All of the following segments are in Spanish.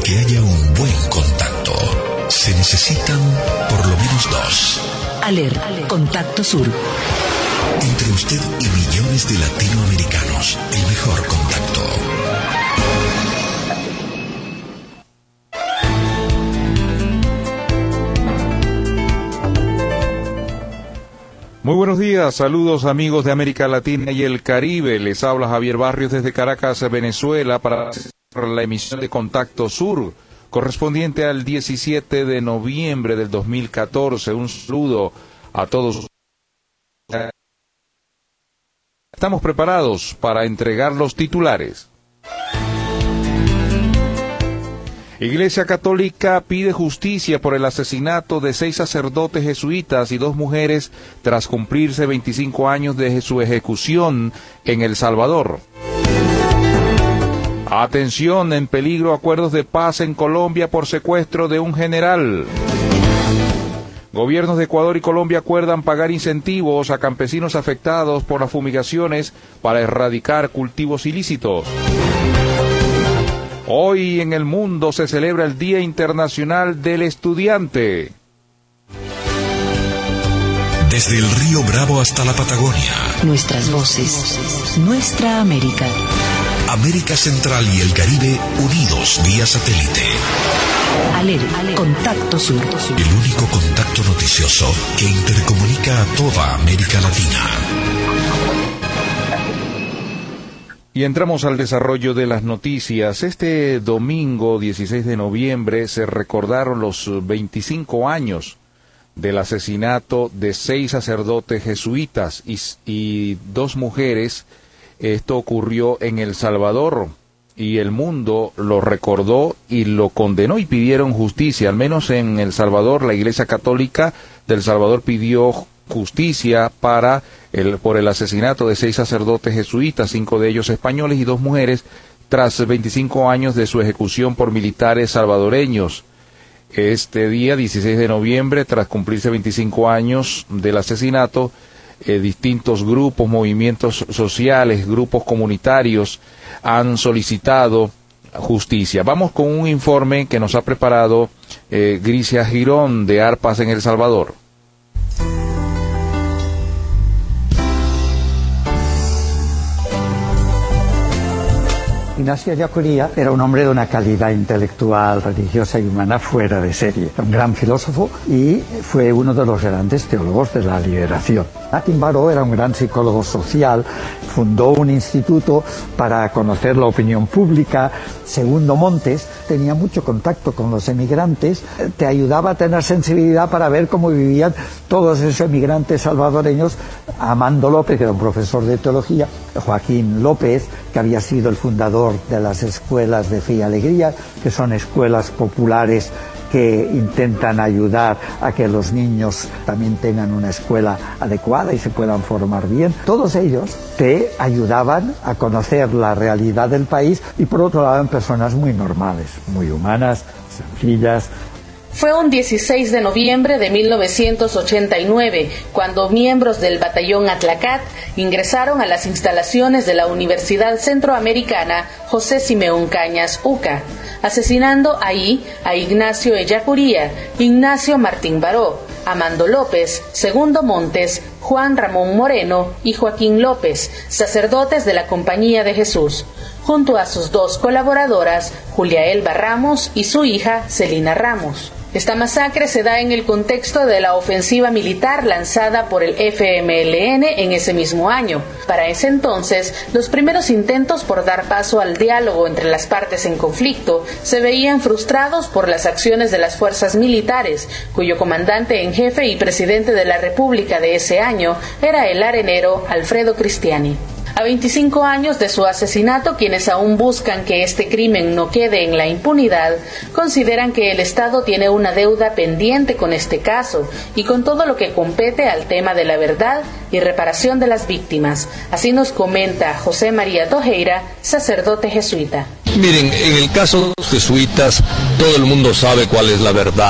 que haya un buen contacto, se necesitan por lo menos dos. ALER, Contacto Sur. Entre usted y millones de latinoamericanos, el mejor contacto. Muy buenos días, saludos amigos de América Latina y el Caribe. Les habla Javier Barrios desde Caracas, Venezuela, para la emisión de Contacto Sur, correspondiente al 17 de noviembre del 2014. Un saludo a todos. Estamos preparados para entregar los titulares. Iglesia Católica pide justicia por el asesinato de 6 sacerdotes jesuitas y 2 mujeres tras cumplirse 25 años de su ejecución en El Salvador. Atención, en peligro acuerdos de paz en Colombia por secuestro de un general. Gobiernos de Ecuador y Colombia acuerdan pagar incentivos a campesinos afectados por las fumigaciones para erradicar cultivos ilícitos. Hoy en el mundo se celebra el Día Internacional del Estudiante. Desde el Río Bravo hasta la Patagonia. Nuestras voces, nuestra América. América Central y el Caribe unidos vía satélite. ALER, Contacto Sur. El único contacto noticioso que intercomunica a toda América Latina. Y entramos al desarrollo de las noticias. Este domingo 16 de noviembre se recordaron los 25 años del asesinato de 6 sacerdotes jesuitas y 2 mujeres. Esto ocurrió en El Salvador y el mundo lo recordó y lo condenó y pidieron justicia. Al menos en El Salvador, la Iglesia Católica de El Salvador pidió justicia por el asesinato de 6 sacerdotes jesuitas, 5 de ellos españoles y 2 mujeres, tras 25 años de su ejecución por militares salvadoreños. Este día, 16 de noviembre, tras cumplirse 25 años del asesinato, distintos grupos, movimientos sociales, grupos comunitarios han solicitado justicia. Vamos con un informe que nos ha preparado Grisia Girón de ARPAS en El Salvador. Ignacio Ellacuría era un hombre de una calidad intelectual, religiosa y humana fuera de serie. Un gran filósofo y fue uno de los grandes teólogos de la liberación. Martín Baró era un gran psicólogo social, fundó un instituto para conocer la opinión pública. Segundo Montes tenía mucho contacto con los emigrantes, te ayudaba a tener sensibilidad para ver cómo vivían todos esos emigrantes salvadoreños. Amando López, que era un profesor de teología, Joaquín López, que había sido el fundador de las escuelas de Fe y Alegría, que son escuelas populares que intentan ayudar a que los niños también tengan una escuela adecuada y se puedan formar bien. Todos ellos te ayudaban a conocer la realidad del país y por otro lado eran personas muy normales, muy humanas, sencillas. Fue un 16 de noviembre de 1989 cuando miembros del batallón Atlacat ingresaron a las instalaciones de la Universidad Centroamericana José Simeón Cañas UCA, asesinando ahí a Ignacio Ellacuría, Ignacio Martín Baró, Amando López, Segundo Montes, Juan Ramón Moreno y Joaquín López, sacerdotes de la Compañía de Jesús, junto a sus 2 colaboradoras, Julia Elba Ramos y su hija Celina Ramos. Esta masacre se da en el contexto de la ofensiva militar lanzada por el FMLN en ese mismo año. Para ese entonces, los primeros intentos por dar paso al diálogo entre las partes en conflicto se veían frustrados por las acciones de las fuerzas militares, cuyo comandante en jefe y presidente de la República de ese año era el arenero Alfredo Cristiani. A 25 años de su asesinato, quienes aún buscan que este crimen no quede en la impunidad, consideran que el Estado tiene una deuda pendiente con este caso y con todo lo que compete al tema de la verdad y reparación de las víctimas. Así nos comenta José María Tojeira, sacerdote jesuita. Miren, en el caso de los jesuitas, todo el mundo sabe cuál es la verdad.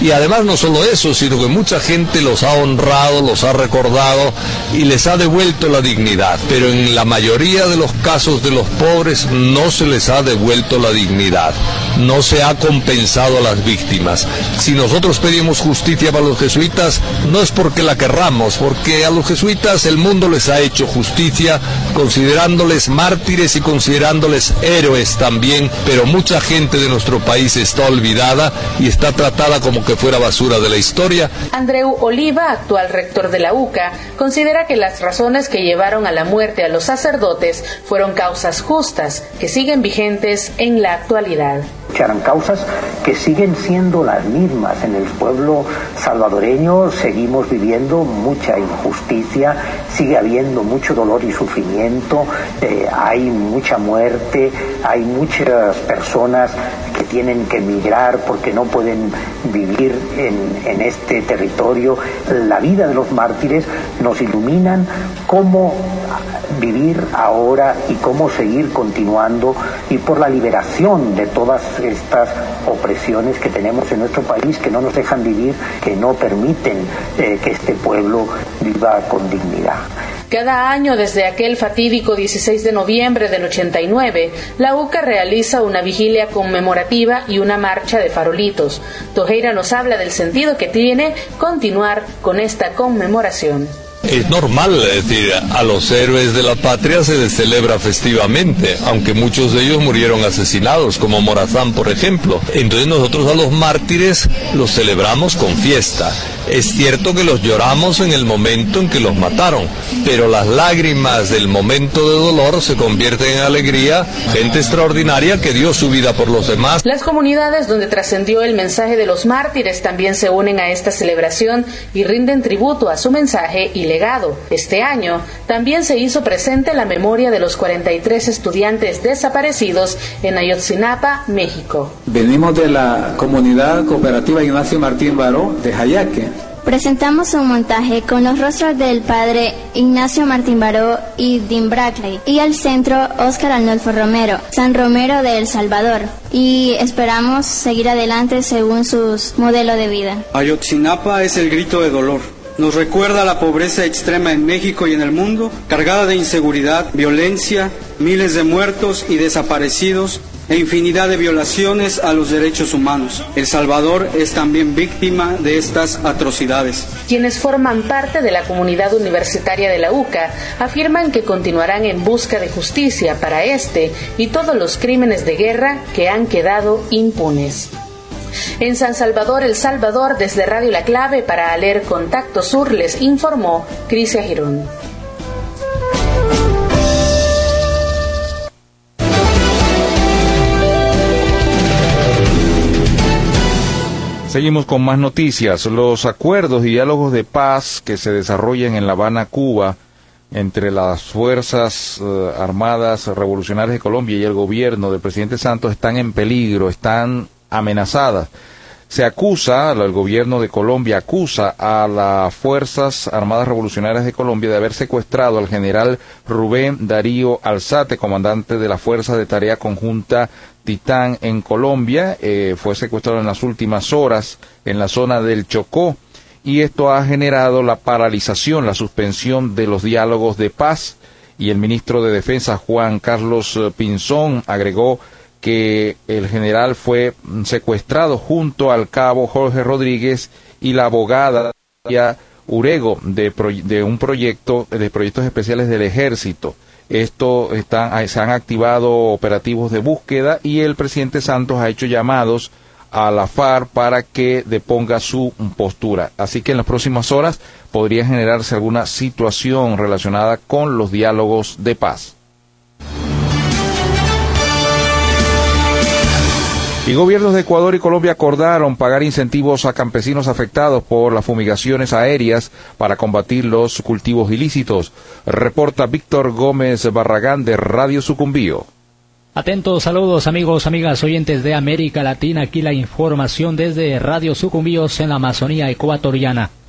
Y además no solo eso, sino que mucha gente los ha honrado, los ha recordado y les ha devuelto la dignidad. Pero en la mayoría de los casos de los pobres no se les ha devuelto la dignidad, no se ha compensado a las víctimas. Si nosotros pedimos justicia para los jesuitas, no es porque la querramos, porque a los jesuitas el mundo les ha hecho justicia, considerándoles mártires y considerándoles héroes también, pero mucha gente de nuestro país está olvidada y está tratada como que fuera basura de la historia. Andreu Oliva, actual rector de la UCA, considera que las razones que llevaron a la muerte a los sacerdotes fueron causas justas, que siguen vigentes en la actualidad. Eran causas que siguen siendo las mismas. En el pueblo salvadoreño seguimos viviendo mucha injusticia, sigue habiendo mucho dolor y sufrimiento, hay mucha muerte, hay muchas personas que tienen que emigrar porque no pueden vivir en este territorio. La vida de los mártires nos iluminan cómo vivir ahora y cómo seguir continuando, y por la liberación de todas estas opresiones que tenemos en nuestro país, que no nos dejan vivir, que no permiten que este pueblo viva con dignidad. Cada año, desde aquel fatídico 16 de noviembre del 89, la UCA realiza una vigilia conmemorativa y una marcha de farolitos. Tojeira nos habla del sentido que tiene continuar con esta conmemoración. Es normal, es decir, a los héroes de la patria se les celebra festivamente, aunque muchos de ellos murieron asesinados, como Morazán, por ejemplo. Entonces nosotros a los mártires los celebramos con fiesta. Es cierto que los lloramos en el momento en que los mataron, pero las lágrimas del momento de dolor se convierten en alegría, gente extraordinaria que dio su vida por los demás. Las comunidades donde trascendió el mensaje de los mártires también se unen a esta celebración y rinden tributo a su mensaje y legado. Este año también se hizo presente la memoria de los 43 estudiantes desaparecidos en Ayotzinapa, México. Venimos de la comunidad cooperativa Ignacio Martín Baró de Jayaque. Presentamos un montaje con los rostros del padre Ignacio Martín Baró y Dean Brackley, y al centro Óscar Arnolfo Romero, San Romero de El Salvador, y esperamos seguir adelante según sus modelos de vida. Ayotzinapa es el grito de dolor. Nos recuerda la pobreza extrema en México y en el mundo, cargada de inseguridad, violencia, miles de muertos y desaparecidos, e infinidad de violaciones a los derechos humanos. El Salvador es también víctima de estas atrocidades. Quienes forman parte de la comunidad universitaria de la UCA afirman que continuarán en busca de justicia para este y todos los crímenes de guerra que han quedado impunes. En San Salvador, El Salvador, desde Radio La Clave para ALER Contacto Sur, les informó Crisia Girón. Seguimos con más noticias. Los acuerdos y diálogos de paz que se desarrollan en La Habana, Cuba, entre las Fuerzas Armadas Revolucionarias de Colombia y el gobierno del presidente Santos están en peligro, están amenazadas. Se acusa, el gobierno de Colombia acusa a las Fuerzas Armadas Revolucionarias de Colombia de haber secuestrado al general Rubén Darío Alzate, comandante de la Fuerza de Tarea Conjunta Titán en Colombia. Fue secuestrado en las últimas horas en la zona del Chocó, y esto ha generado la paralización, la suspensión de los diálogos de paz, y el ministro de Defensa, Juan Carlos Pinzón, agregó que el general fue secuestrado junto al cabo Jorge Rodríguez y la abogada Urego de un proyecto de proyectos especiales del ejército. Se han activado operativos de búsqueda, y el presidente Santos ha hecho llamados a la FARC para que deponga su postura. Así que en las próximas horas podría generarse alguna situación relacionada con los diálogos de paz. Y gobiernos de Ecuador y Colombia acordaron pagar incentivos a campesinos afectados por las fumigaciones aéreas para combatir los cultivos ilícitos. Reporta Víctor Gómez Barragán de Radio Sucumbío. Atentos saludos amigos, amigas, oyentes de América Latina. Aquí la información desde Radio Sucumbíos en la Amazonía ecuatoriana.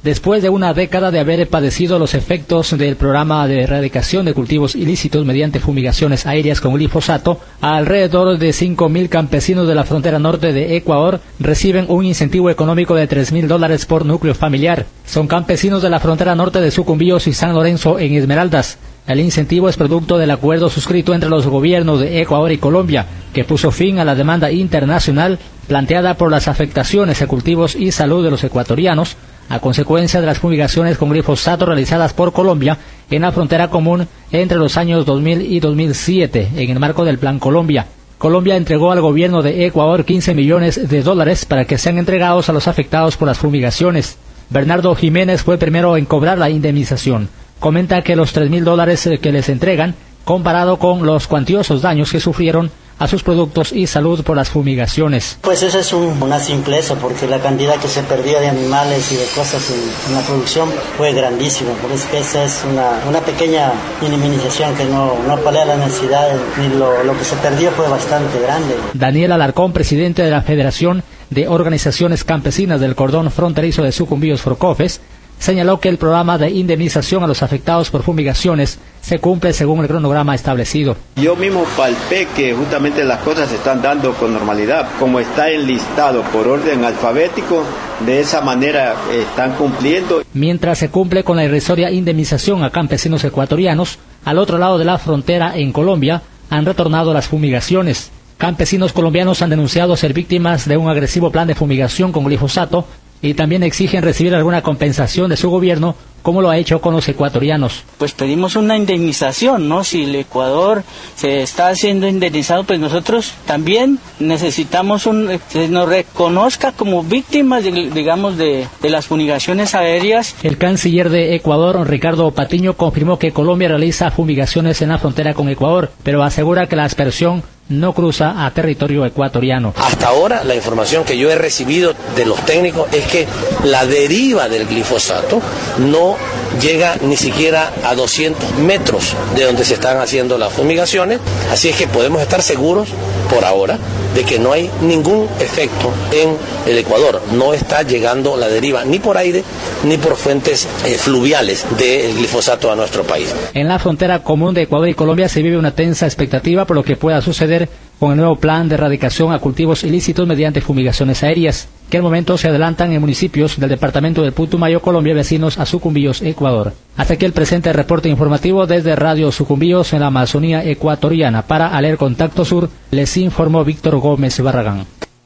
Después de una década de haber padecido los efectos del programa de erradicación de cultivos ilícitos mediante fumigaciones aéreas con glifosato, alrededor de 5.000 campesinos de la frontera norte de Ecuador reciben un incentivo económico de $3.000 por núcleo familiar. Son campesinos de la frontera norte de Sucumbíos y San Lorenzo en Esmeraldas. El incentivo es producto del acuerdo suscrito entre los gobiernos de Ecuador y Colombia, que puso fin a la demanda internacional planteada por las afectaciones a cultivos y salud de los ecuatorianos a consecuencia de las fumigaciones con glifosato realizadas por Colombia en la frontera común entre los años 2000 y 2007, en el marco del Plan Colombia. Colombia entregó al gobierno de Ecuador $15 millones para que sean entregados a los afectados por las fumigaciones. Bernardo Jiménez fue el primero en cobrar la indemnización. Comenta que los $3.000 que les entregan, comparado con los cuantiosos daños que sufrieron a sus productos y salud por las fumigaciones. Pues eso es una simpleza, porque la cantidad que se perdía de animales y de cosas en la producción fue grandísima. Por eso que esa es una pequeña indemnización que no palea la necesidad, ni lo que se perdió fue bastante grande. Daniel Alarcón, presidente de la Federación de Organizaciones Campesinas del Cordón Fronterizo de Sucumbíos Forcofes, señaló que el programa de indemnización a los afectados por fumigaciones se cumple según el cronograma establecido. Yo mismo palpé que justamente las cosas se están dando con normalidad, como está enlistado por orden alfabético, de esa manera están cumpliendo. Mientras se cumple con la irrisoria indemnización a campesinos ecuatorianos, al otro lado de la frontera en Colombia han retornado las fumigaciones. Campesinos colombianos han denunciado ser víctimas de un agresivo plan de fumigación con glifosato y también exigen recibir alguna compensación de su gobierno, como lo ha hecho con los ecuatorianos. Pues pedimos una indemnización, ¿no? Si el Ecuador se está haciendo indemnizado, pues nosotros también necesitamos que nos reconozca como víctimas, digamos, de las fumigaciones aéreas. El canciller de Ecuador, Ricardo Patiño, confirmó que Colombia realiza fumigaciones en la frontera con Ecuador, pero asegura que la aspersión no cruza a territorio ecuatoriano. Hasta ahora la información que yo he recibido de los técnicos es que la deriva del glifosato no llega ni siquiera a 200 metros de donde se están haciendo las fumigaciones, así es que podemos estar seguros por ahora de que no hay ningún efecto en el Ecuador. No está llegando la deriva ni por aire ni por fuentes fluviales del glifosato a nuestro país. En la frontera común de Ecuador y Colombia se vive una tensa expectativa por lo que pueda suceder con el nuevo plan de erradicación a cultivos ilícitos mediante fumigaciones aéreas, que al momento se adelantan en municipios del departamento del Putumayo, Colombia, vecinos a Sucumbíos, Ecuador. Hasta aquí el presente reporte informativo desde Radio Sucumbíos en la Amazonía ecuatoriana. Para Aler Contacto Sur, les informó Víctor Gómez Barragán.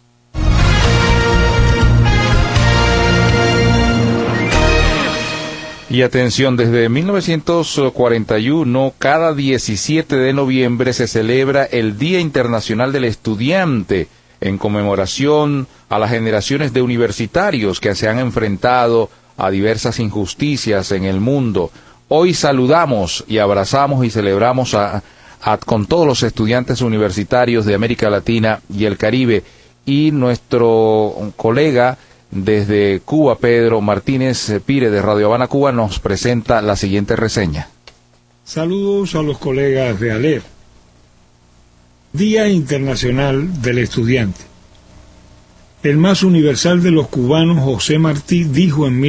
Y atención, desde 1941, cada 17 de noviembre se celebra el Día Internacional del Estudiante, en conmemoración a las generaciones de universitarios que se han enfrentado a diversas injusticias en el mundo. Hoy saludamos y abrazamos y celebramos con todos los estudiantes universitarios de América Latina y el Caribe, y nuestro colega desde Cuba, Pedro Martínez Pire, de Radio Habana, Cuba, nos presenta la siguiente reseña. Saludos a los colegas de ALER. Día Internacional del Estudiante. El más universal de los cubanos, José Martí, dijo en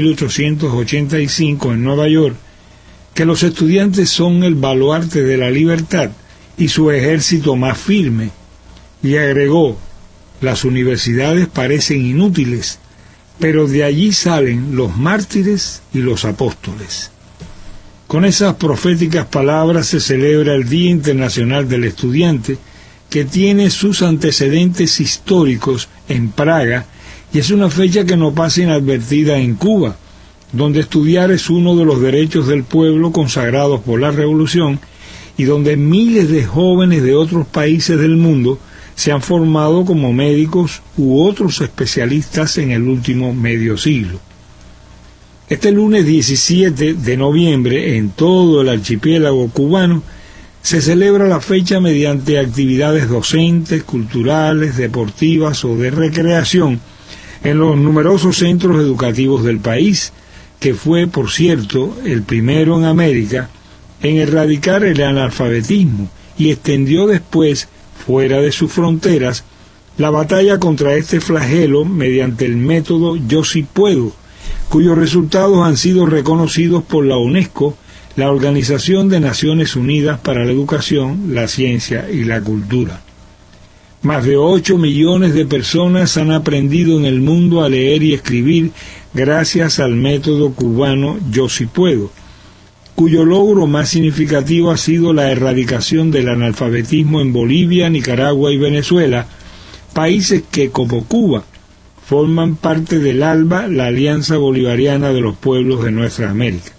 1885 en Nueva York que los estudiantes son el baluarte de la libertad y su ejército más firme, y agregó: las universidades parecen inútiles, pero de allí salen los mártires y los apóstoles. Con esas proféticas palabras se celebra el Día Internacional del Estudiante, que tiene sus antecedentes históricos en Praga, y es una fecha que no pasa inadvertida en Cuba, donde estudiar es uno de los derechos del pueblo consagrados por la Revolución, y donde miles de jóvenes de otros países del mundo se han formado como médicos u otros especialistas en el último medio siglo. Este lunes 17 de noviembre, en todo el archipiélago cubano, se celebra la fecha mediante actividades docentes, culturales, deportivas o de recreación en los numerosos centros educativos del país, que fue, por cierto, el primero en América en erradicar el analfabetismo y extendió después, fuera de sus fronteras, la batalla contra este flagelo mediante el método Yo sí puedo, cuyos resultados han sido reconocidos por la UNESCO, la Organización de Naciones Unidas para la Educación, la Ciencia y la Cultura. Más de 8 millones de personas han aprendido en el mundo a leer y escribir gracias al método cubano Yo Sí Puedo, cuyo logro más significativo ha sido la erradicación del analfabetismo en Bolivia, Nicaragua y Venezuela, países que, como Cuba, forman parte del ALBA, la Alianza Bolivariana de los Pueblos de Nuestra América.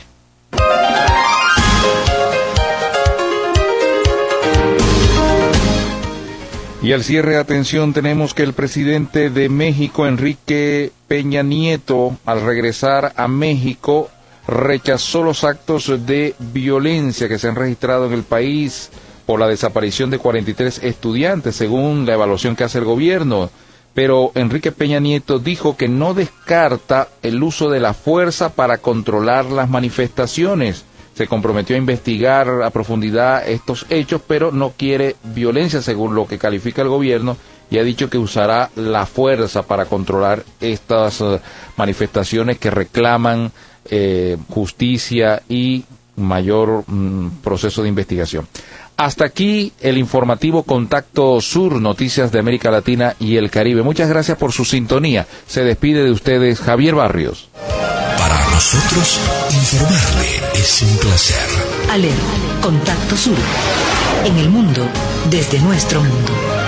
Y al cierre, atención, tenemos que el presidente de México, Enrique Peña Nieto, al regresar a México, rechazó los actos de violencia que se han registrado en el país por la desaparición de 43 estudiantes, según la evaluación que hace el gobierno. Pero Enrique Peña Nieto dijo que no descarta el uso de la fuerza para controlar las manifestaciones. Se comprometió a investigar a profundidad estos hechos, pero no quiere violencia, según lo que califica el gobierno, y ha dicho que usará la fuerza para controlar estas manifestaciones que reclaman justicia y mayor proceso de investigación. Hasta aquí el informativo Contacto Sur, noticias de América Latina y el Caribe. Muchas gracias por su sintonía. Se despide de ustedes Javier Barrios. Para nosotros, informarle es un placer. ALER, Contacto Sur. En el mundo, desde nuestro mundo.